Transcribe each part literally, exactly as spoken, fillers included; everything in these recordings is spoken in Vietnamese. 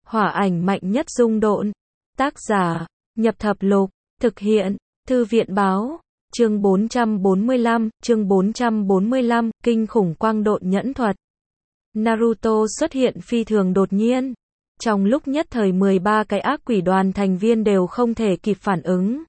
Hỏa ảnh mạnh nhất dung độn. Tác giả, Nhập Thập Lục. Thực hiện, Thư viện báo. Chương bốn trăm bốn mươi lăm, chương bốn trăm bốn mươi lăm, kinh khủng quang độn nhẫn thuật. Naruto xuất hiện phi thường đột nhiên. Trong lúc nhất thời mười ba cái ác quỷ đoàn thành viên đều không thể kịp phản ứng.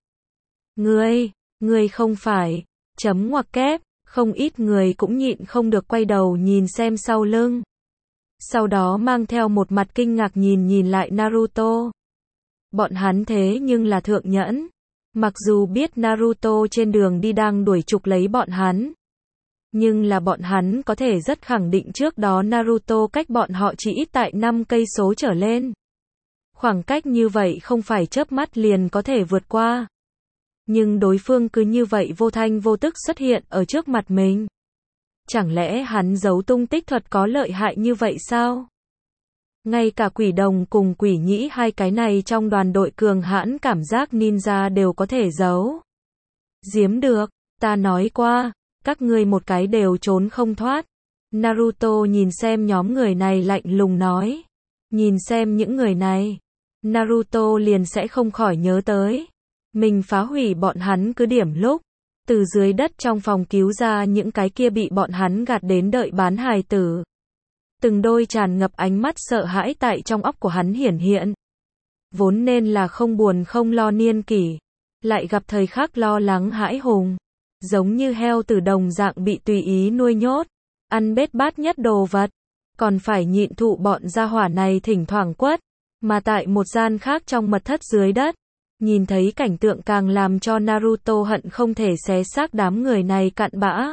Ngươi, ngươi không phải, chấm ngoặc kép, không ít người cũng nhịn không được quay đầu nhìn xem sau lưng. Sau đó mang theo một mặt kinh ngạc nhìn nhìn lại Naruto. Bọn hắn thế nhưng là thượng nhẫn. Mặc dù biết Naruto trên đường đi đang đuổi trục lấy bọn hắn. Nhưng là bọn hắn có thể rất khẳng định trước đó Naruto cách bọn họ chỉ ít tại năm cây số trở lên. Khoảng cách như vậy không phải chớp mắt liền có thể vượt qua. Nhưng đối phương cứ như vậy vô thanh vô tức xuất hiện ở trước mặt mình. Chẳng lẽ hắn giấu tung tích thuật có lợi hại như vậy sao? Ngay cả quỷ đồng cùng quỷ nhĩ hai cái này trong đoàn đội cường hãn cảm giác ninja đều có thể giấu. Giếm được, ta nói qua, các ngươi một cái đều trốn không thoát. Naruto nhìn xem nhóm người này lạnh lùng nói. Nhìn xem những người này, Naruto liền sẽ không khỏi nhớ tới. Mình phá hủy bọn hắn cứ điểm lúc. Từ dưới đất trong phòng cứu ra những cái kia bị bọn hắn gạt đến đợi bán hài tử. Từng đôi tràn ngập ánh mắt sợ hãi tại trong óc của hắn hiển hiện. Vốn nên là không buồn không lo niên kỷ. Lại gặp thời khắc lo lắng hãi hùng. Giống như heo tử đồng dạng bị tùy ý nuôi nhốt. Ăn bết bát nhất đồ vật. Còn phải nhịn thụ bọn gia hỏa này thỉnh thoảng quất. Mà tại một gian khác trong mật thất dưới đất. Nhìn thấy cảnh tượng càng làm cho Naruto hận không thể xé xác đám người này cặn bã.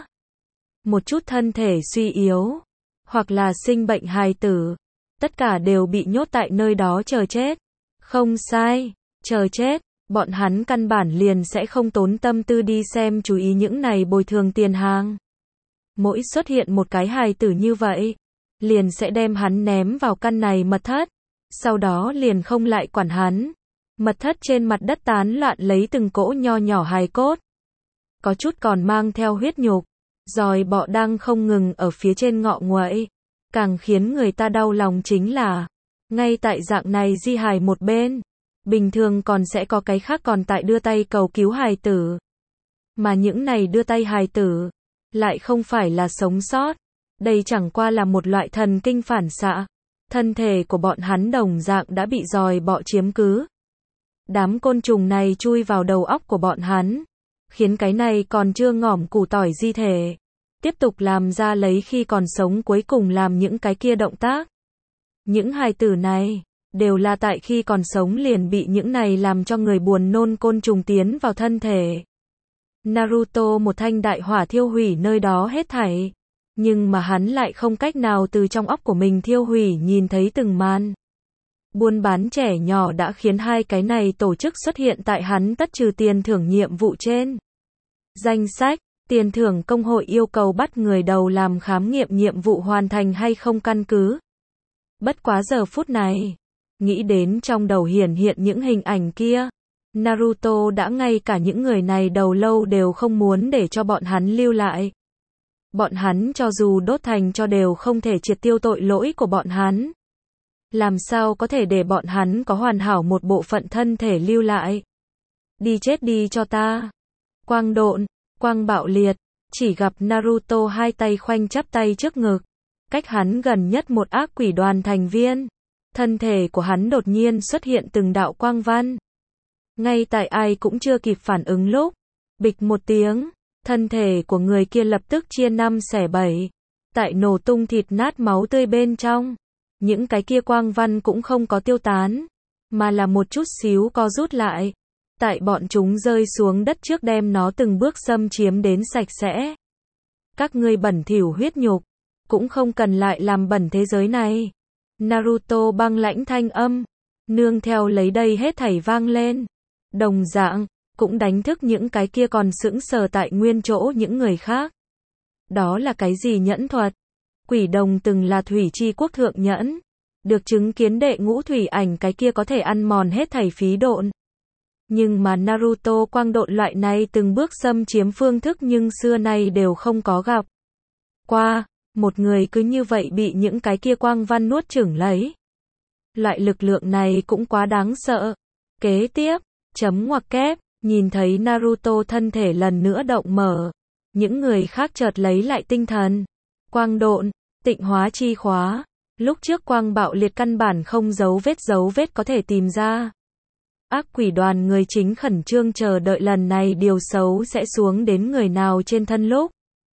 Một chút thân thể suy yếu. Hoặc là sinh bệnh hài tử. Tất cả đều bị nhốt tại nơi đó chờ chết. Không sai, chờ chết. Bọn hắn căn bản liền sẽ không tốn tâm tư đi xem chú ý những này bồi thường tiền hàng. Mỗi xuất hiện một cái hài tử như vậy, liền sẽ đem hắn ném vào căn này mật thất. Sau đó liền không lại quản hắn. Mật thất trên mặt đất tán loạn lấy từng cỗ nho nhỏ hài cốt. Có chút còn mang theo huyết nhục. Giòi bọ đang không ngừng ở phía trên ngọ nguậy. Càng khiến người ta đau lòng chính là, ngay tại dạng này di hài một bên, bình thường còn sẽ có cái khác còn tại đưa tay cầu cứu hài tử. Mà những này đưa tay hài tử, lại không phải là sống sót. Đây chẳng qua là một loại thần kinh phản xạ. Thân thể của bọn hắn đồng dạng đã bị giòi bọ chiếm cứ. Đám côn trùng này chui vào đầu óc của bọn hắn. Khiến cái này còn chưa ngỏm củ tỏi di thể. Tiếp tục làm ra lấy khi còn sống cuối cùng làm những cái kia động tác. Những hài tử này, đều là tại khi còn sống liền bị những này làm cho người buồn nôn côn trùng tiến vào thân thể. Naruto một thanh đại hỏa thiêu hủy nơi đó hết thảy. Nhưng mà hắn lại không cách nào từ trong óc của mình thiêu hủy nhìn thấy từng màn. Buôn bán trẻ nhỏ đã khiến hai cái này tổ chức xuất hiện tại hắn tất trừ tiền thưởng nhiệm vụ trên. Danh sách, tiền thưởng công hội yêu cầu bắt người đầu làm khám nghiệm nhiệm vụ hoàn thành hay không căn cứ. Bất quá giờ phút này, nghĩ đến trong đầu hiển hiện những hình ảnh kia. Naruto đã ngay cả những người này đầu lâu đều không muốn để cho bọn hắn lưu lại. Bọn hắn cho dù đốt thành cho đều không thể triệt tiêu tội lỗi của bọn hắn. Làm sao có thể để bọn hắn có hoàn hảo một bộ phận thân thể lưu lại. Đi chết đi cho ta. Quang độn, quang bạo liệt, chỉ gặp Naruto hai tay khoanh chắp tay trước ngực. Cách hắn gần nhất một ác quỷ đoàn thành viên. Thân thể của hắn đột nhiên xuất hiện từng đạo quang văn. Ngay tại ai cũng chưa kịp phản ứng lúc. Bịch một tiếng, thân thể của người kia lập tức chia năm xẻ bảy. Tại nổ tung thịt nát máu tươi bên trong. Những cái kia quang văn cũng không có tiêu tán, mà là một chút xíu co rút lại. Tại bọn chúng rơi xuống đất trước đem nó từng bước xâm chiếm đến sạch sẽ. Các ngươi bẩn thỉu huyết nhục, cũng không cần lại làm bẩn thế giới này. Naruto băng lãnh thanh âm, nương theo lấy đây hết thảy vang lên. Đồng dạng, cũng đánh thức những cái kia còn sững sờ tại nguyên chỗ những người khác. Đó là cái gì nhẫn thuật? Quỷ đồng từng là thủy chi quốc thượng nhẫn. Được chứng kiến đệ ngũ thủy ảnh cái kia có thể ăn mòn hết thảy phí độn. Nhưng mà Naruto quang độn loại này từng bước xâm chiếm phương thức nhưng xưa nay đều không có gặp qua. Một người cứ như vậy bị những cái kia quang văn nuốt chửng lấy. Loại lực lượng này cũng quá đáng sợ. Kế tiếp, chấm ngoặc kép, nhìn thấy Naruto thân thể lần nữa động mở. Những người khác chợt lấy lại tinh thần. Quang độn, tịnh hóa chi khóa. Lúc trước quang bạo liệt căn bản không dấu vết dấu vết có thể tìm ra. Ác quỷ đoàn người chính khẩn trương chờ đợi lần này điều xấu sẽ xuống đến người nào trên thân lúc.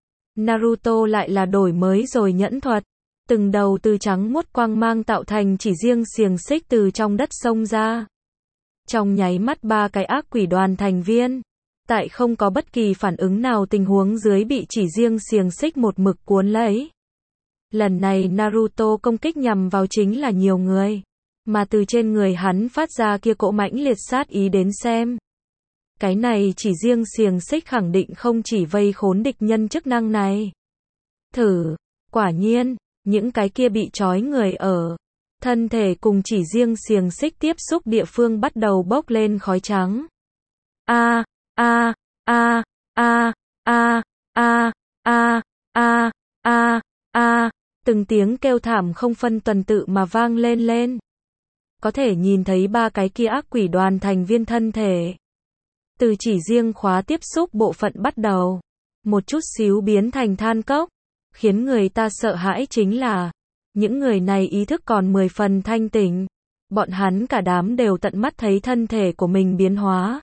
Naruto lại là đổi mới rồi nhẫn thuật. Từng đầu từ trắng muốt quang mang tạo thành chỉ riêng xiềng xích từ trong đất xông ra. Trong nháy mắt ba cái ác quỷ đoàn thành viên. Tại không có bất kỳ phản ứng nào tình huống dưới bị chỉ riêng xiềng xích một mực cuốn lấy. Lần này Naruto công kích nhằm vào chính là nhiều người. Mà từ trên người hắn phát ra kia cỗ mãnh liệt sát ý đến xem. Cái này chỉ riêng xiềng xích khẳng định không chỉ vây khốn địch nhân chức năng này. Thử, quả nhiên, những cái kia bị trói người ở. Thân thể cùng chỉ riêng xiềng xích tiếp xúc địa phương bắt đầu bốc lên khói trắng. A, a, a, a, a, a, a, a, a, a, từng tiếng kêu thảm không phân tuần tự mà vang lên lên. Có thể nhìn thấy ba cái kia ác quỷ đoàn thành viên thân thể. Từ chỉ riêng khóa tiếp xúc bộ phận bắt đầu. Một chút xíu biến thành than cốc. Khiến người ta sợ hãi chính là. Những người này ý thức còn mười phần thanh tỉnh. Bọn hắn cả đám đều tận mắt thấy thân thể của mình biến hóa.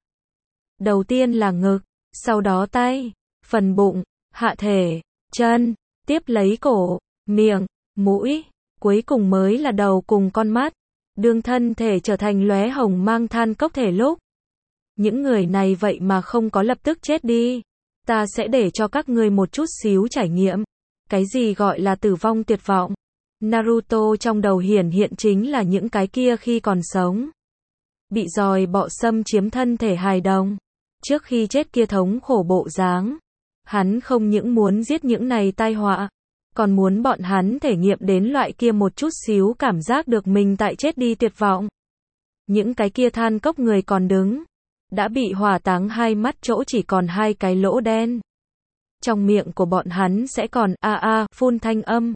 Đầu tiên là ngực. Sau đó tay. Phần bụng. Hạ thể. Chân. Tiếp lấy cổ. Miệng. Mũi. Cuối cùng mới là đầu cùng con mắt. Đương thân thể trở thành lóe hồng mang than cốc thể lúc. Những người này vậy mà không có lập tức chết đi. Ta sẽ để cho các ngươi một chút xíu trải nghiệm. Cái gì gọi là tử vong tuyệt vọng. Naruto trong đầu hiển hiện chính là những cái kia khi còn sống. Bị giòi bọ xâm chiếm thân thể hài đồng. Trước khi chết kia thống khổ bộ dáng. Hắn không những muốn giết những này tai họa. Còn muốn bọn hắn thể nghiệm đến loại kia một chút xíu cảm giác được mình tại chết đi tuyệt vọng. Những cái kia than cốc người còn đứng. Đã bị hỏa táng hai mắt chỗ chỉ còn hai cái lỗ đen. Trong miệng của bọn hắn sẽ còn a a phun thanh âm.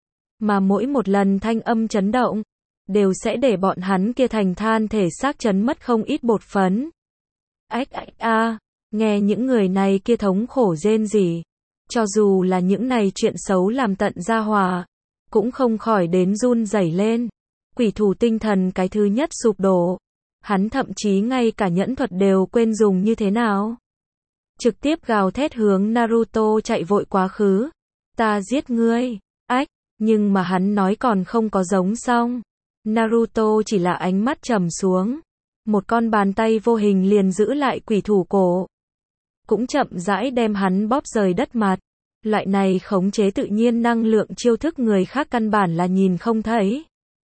Mà mỗi một lần thanh âm chấn động. Đều sẽ để bọn hắn kia thành than thể xác chấn mất không ít bột phấn. Ách ách a. Nghe những người này kia thống khổ rên rỉ. Cho dù là những này chuyện xấu làm tận ra hòa, cũng không khỏi đến run rẩy lên. Quỷ thủ tinh thần cái thứ nhất sụp đổ. Hắn thậm chí ngay cả nhẫn thuật đều quên dùng như thế nào. Trực tiếp gào thét hướng Naruto chạy vội quá khứ. Ta giết ngươi. Ách, nhưng mà hắn nói còn không có giống xong. Naruto chỉ là ánh mắt trầm xuống. Một con bàn tay vô hình liền giữ lại quỷ thủ cổ. Cũng chậm rãi đem hắn bóp rời đất mặt. Loại này khống chế tự nhiên năng lượng chiêu thức người khác căn bản là nhìn không thấy.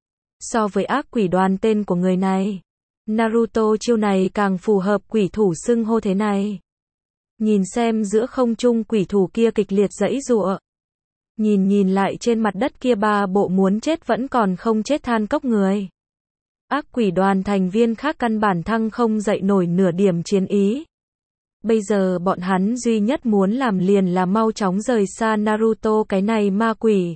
So với ác quỷ đoàn tên của người này, Naruto chiêu này càng phù hợp quỷ thủ xưng hô thế này. Nhìn xem giữa không trung quỷ thủ kia kịch liệt giãy giụa. Nhìn nhìn lại trên mặt đất kia ba bộ muốn chết vẫn còn không chết than cốc người. Ác quỷ đoàn thành viên khác căn bản thăng không dậy nổi nửa điểm chiến ý. Bây giờ bọn hắn duy nhất muốn làm liền là mau chóng rời xa Naruto cái này ma quỷ.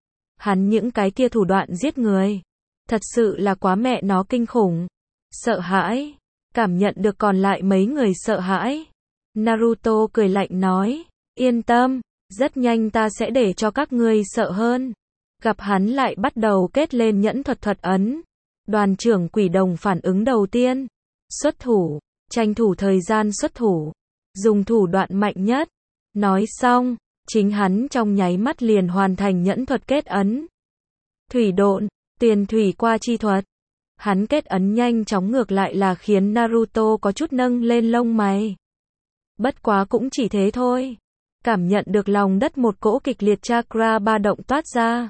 Hắn những cái kia thủ đoạn giết người. Thật sự là quá mẹ nó kinh khủng. Sợ hãi. Cảm nhận được còn lại mấy người sợ hãi. Naruto cười lạnh nói. Yên tâm. Rất nhanh ta sẽ để cho các ngươi sợ hơn. Gặp hắn lại bắt đầu kết lên nhẫn thuật thuật ấn. Đoàn trưởng quỷ đồng phản ứng đầu tiên. Xuất thủ. Tranh thủ thời gian xuất thủ. Dùng thủ đoạn mạnh nhất. Nói xong. Chính hắn trong nháy mắt liền hoàn thành nhẫn thuật kết ấn. Thủy độn. Tiền thủy qua chi thuật. Hắn kết ấn nhanh chóng ngược lại là khiến Naruto có chút nâng lên lông mày. Bất quá cũng chỉ thế thôi. Cảm nhận được lòng đất một cỗ kịch liệt chakra ba động toát ra.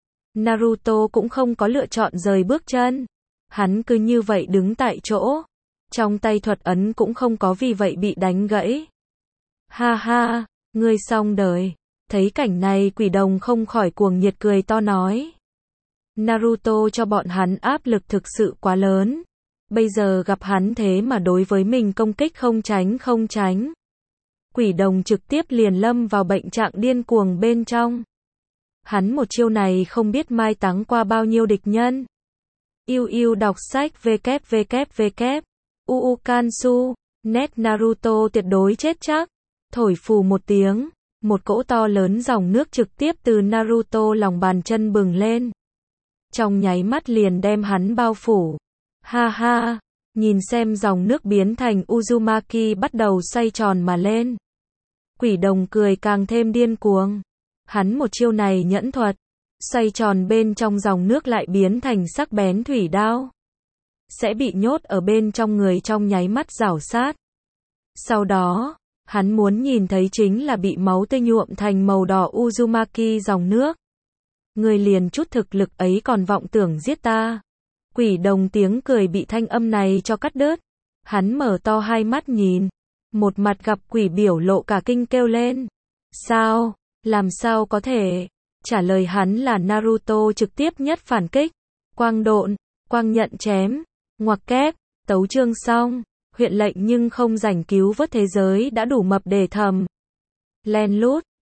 Naruto cũng không có lựa chọn rời bước chân. Hắn cứ như vậy đứng tại chỗ. Trong tay thuật ấn cũng không có vì vậy bị đánh gãy. Ha ha, ngươi xong đời. Thấy cảnh này quỷ đồng không khỏi cuồng nhiệt cười to nói. Naruto cho bọn hắn áp lực thực sự quá lớn. Bây giờ gặp hắn thế mà đối với mình công kích không tránh không tránh. Quỷ đồng trực tiếp liền lâm vào bệnh trạng điên cuồng bên trong. Hắn một chiêu này không biết mai táng qua bao nhiêu địch nhân. Yêu yêu đọc sách www. Uukansu, net Naruto tuyệt đối chết chắc. Thổi phù một tiếng, một cỗ to lớn dòng nước trực tiếp từ Naruto lòng bàn chân bừng lên. Trong nháy mắt liền đem hắn bao phủ. Ha ha, nhìn xem dòng nước biến thành Uzumaki bắt đầu xoay tròn mà lên. Quỷ đồng cười càng thêm điên cuồng. Hắn một chiêu này nhẫn thuật, xoay tròn bên trong dòng nước lại biến thành sắc bén thủy đao. Sẽ bị nhốt ở bên trong người trong nháy mắt rảo sát. Sau đó, hắn muốn nhìn thấy chính là bị máu tươi nhuộm thành màu đỏ Uzumaki dòng nước. Người liền chút thực lực ấy còn vọng tưởng giết ta. Quỷ đồng tiếng cười bị thanh âm này cho cắt đứt. Hắn mở to hai mắt nhìn. Một mặt gặp quỷ biểu lộ cả kinh kêu lên. Sao? Làm sao có thể? Trả lời hắn là Naruto trực tiếp nhất phản kích. Quang độn, quang nhận chém, ngoặc kép, tấu chương xong. Huyện lệnh nhưng không rảnh cứu vớt thế giới đã đủ mập để thầm. Len lút.